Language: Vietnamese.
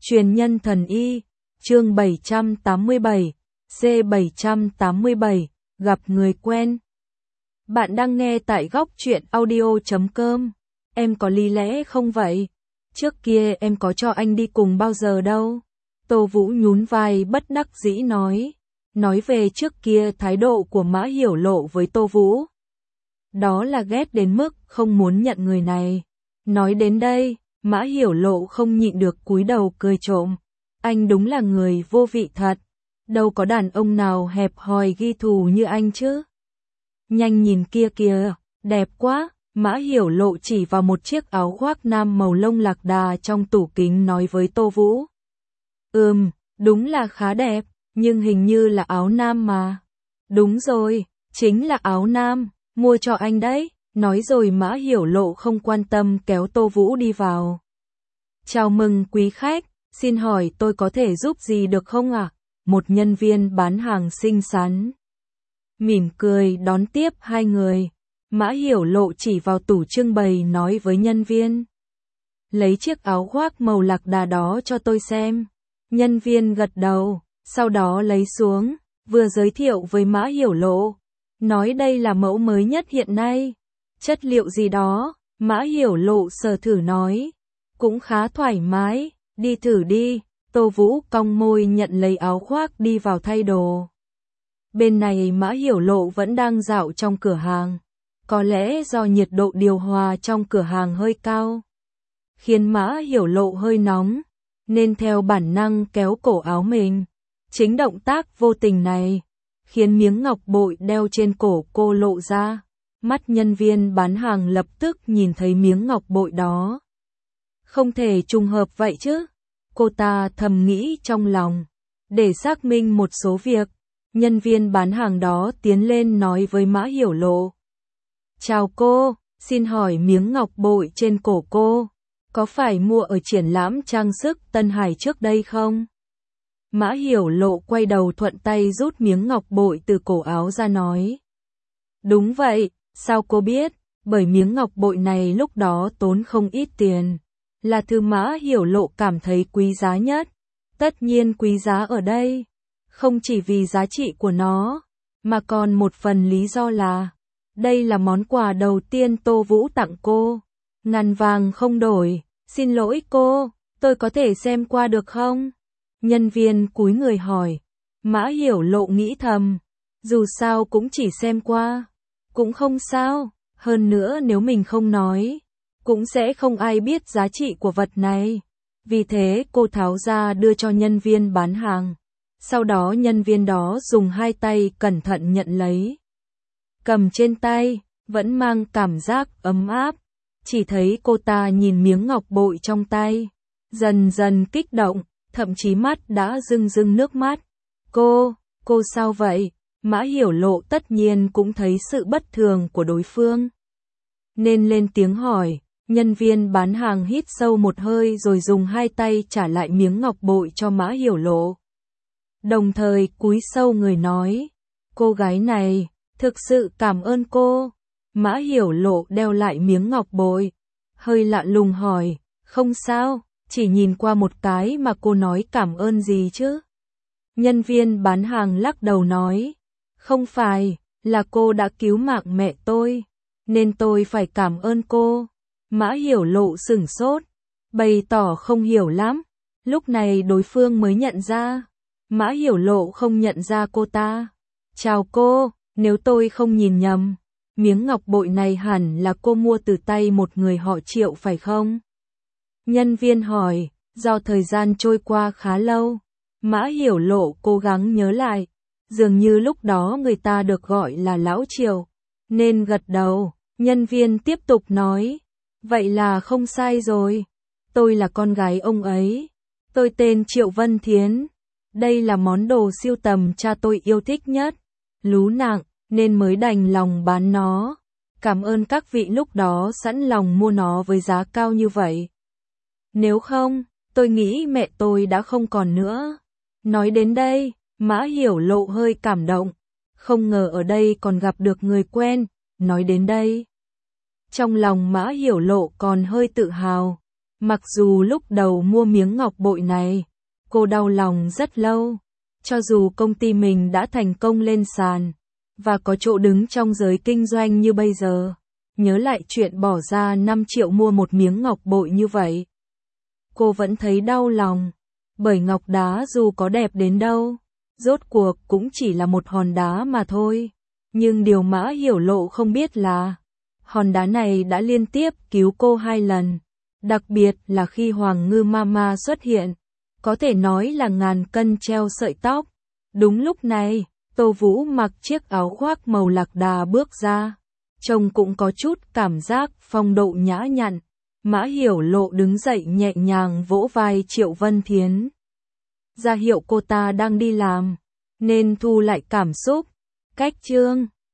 Truyền nhân thần y, chương 787, C787, gặp người quen. Bạn đang nghe tại góc truyện audio.com. Em có lý lẽ không vậy? Trước kia em có cho anh đi cùng bao giờ đâu. Tô Vũ nhún vai bất đắc dĩ nói. Nói về trước kia thái độ của Mã Hiểu Lộ với Tô Vũ. Đó là ghét đến mức không muốn nhận người này. Nói đến đây, Mã Hiểu Lộ không nhịn được cúi đầu cười trộm. Anh đúng là người vô vị thật. Đâu có đàn ông nào hẹp hòi ghi thù như anh chứ. Nhanh nhìn kia kìa, đẹp quá. Mã Hiểu Lộ chỉ vào một chiếc áo khoác nam màu lông lạc đà trong tủ kính nói với Tô Vũ. Đúng là khá đẹp, nhưng hình như là áo nam mà. Đúng rồi, chính là áo nam, mua cho anh đấy. Nói rồi Mã Hiểu Lộ không quan tâm kéo Tô Vũ đi vào. Chào mừng quý khách, xin hỏi tôi có thể giúp gì được không ạ? Một nhân viên bán hàng xinh xắn mỉm cười đón tiếp hai người. Mã Hiểu Lộ chỉ vào tủ trưng bày nói với nhân viên. Lấy chiếc áo khoác màu lạc đà đó cho tôi xem. Nhân viên gật đầu, sau đó lấy xuống, vừa giới thiệu với Mã Hiểu Lộ. Nói đây là mẫu mới nhất hiện nay. Chất liệu gì đó, Mã Hiểu Lộ sờ thử nói. Cũng khá thoải mái, đi thử đi. Tô Vũ cong môi nhận lấy áo khoác đi vào thay đồ. Bên này Mã Hiểu Lộ vẫn đang dạo trong cửa hàng. Có lẽ do nhiệt độ điều hòa trong cửa hàng hơi cao, khiến Mã Hiểu Lộ hơi nóng, nên theo bản năng kéo cổ áo mình. Chính động tác vô tình này, khiến miếng ngọc bội đeo trên cổ cô lộ ra. Mắt nhân viên bán hàng lập tức nhìn thấy miếng ngọc bội đó. Không thể trùng hợp vậy chứ? Cô ta thầm nghĩ trong lòng. Để xác minh một số việc, nhân viên bán hàng đó tiến lên nói với Mã Hiểu Lộ. Chào cô, xin hỏi miếng ngọc bội trên cổ cô, có phải mua ở triển lãm trang sức Tân Hải trước đây không? Mã Hiểu Lộ quay đầu thuận tay rút miếng ngọc bội từ cổ áo ra nói. Đúng vậy, sao cô biết? Bởi miếng ngọc bội này lúc đó tốn không ít tiền. Là thứ Mã Hiểu Lộ cảm thấy quý giá nhất. Tất nhiên quý giá ở đây, không chỉ vì giá trị của nó, mà còn một phần lý do là đây là món quà đầu tiên Tô Vũ tặng cô. Ngàn vàng không đổi, xin lỗi cô, tôi có thể xem qua được không? Nhân viên cúi người hỏi. Mã Hiểu Lộ nghĩ thầm, dù sao cũng chỉ xem qua, cũng không sao, hơn nữa nếu mình không nói, cũng sẽ không ai biết giá trị của vật này. Vì thế cô tháo ra đưa cho nhân viên bán hàng. Sau đó nhân viên đó dùng hai tay cẩn thận nhận lấy. Cầm trên tay, vẫn mang cảm giác ấm áp. Chỉ thấy cô ta nhìn miếng ngọc bội trong tay, dần dần kích động, thậm chí mắt đã rưng rưng nước mắt. Cô sao vậy? Mã Hiểu Lộ tất nhiên cũng thấy sự bất thường của đối phương, nên lên tiếng hỏi. Nhân viên bán hàng hít sâu một hơi rồi dùng hai tay trả lại miếng ngọc bội cho Mã Hiểu Lộ. Đồng thời cúi sâu người nói, cô gái này, thực sự cảm ơn cô. Mã Hiểu Lộ đeo lại miếng ngọc bội, hơi lạ lùng hỏi, không sao, chỉ nhìn qua một cái mà cô nói cảm ơn gì chứ? Nhân viên bán hàng lắc đầu nói, không phải, là cô đã cứu mạng mẹ tôi, nên tôi phải cảm ơn cô. Mã Hiểu Lộ sửng sốt, bày tỏ không hiểu lắm. Lúc này đối phương mới nhận ra. Mã Hiểu Lộ không nhận ra cô ta. Chào cô, nếu tôi không nhìn nhầm, miếng ngọc bội này hẳn là cô mua từ tay một người họ Triệu phải không? Nhân viên hỏi, do thời gian trôi qua khá lâu, Mã Hiểu Lộ cố gắng nhớ lại. Dường như lúc đó người ta được gọi là Lão Triệu, nên gật đầu. Nhân viên tiếp tục nói, vậy là không sai rồi. Tôi là con gái ông ấy. Tôi tên Triệu Vân Thiến. Đây là món đồ sưu tầm cha tôi yêu thích nhất. Lú nặng, nên mới đành lòng bán nó. Cảm ơn các vị lúc đó sẵn lòng mua nó với giá cao như vậy. Nếu không, tôi nghĩ mẹ tôi đã không còn nữa. Nói đến đây, Mã Hiểu Lộ hơi cảm động. Không ngờ ở đây còn gặp được người quen. Nói đến đây, trong lòng Mã Hiểu Lộ còn hơi tự hào. Mặc dù lúc đầu mua miếng ngọc bội này, cô đau lòng rất lâu. Cho dù công ty mình đã thành công lên sàn, và có chỗ đứng trong giới kinh doanh như bây giờ, nhớ lại chuyện bỏ ra 5 triệu mua một miếng ngọc bội như vậy. Cô vẫn thấy đau lòng, bởi ngọc đá dù có đẹp đến đâu, rốt cuộc cũng chỉ là một hòn đá mà thôi. Nhưng điều Mã Hiểu Lộ không biết là, hòn đá này đã liên tiếp cứu cô 2 lần, đặc biệt là khi Hoàng Ngư Mama xuất hiện, có thể nói là ngàn cân treo sợi tóc. Đúng lúc này, Tô Vũ mặc chiếc áo khoác màu lạc đà bước ra, trông cũng có chút cảm giác phong độ nhã nhặn. Mã Hiểu Lộ đứng dậy nhẹ nhàng vỗ vai Triệu Vân Thiến, ra hiệu cô ta đang đi làm, nên thu lại cảm xúc. Cách chương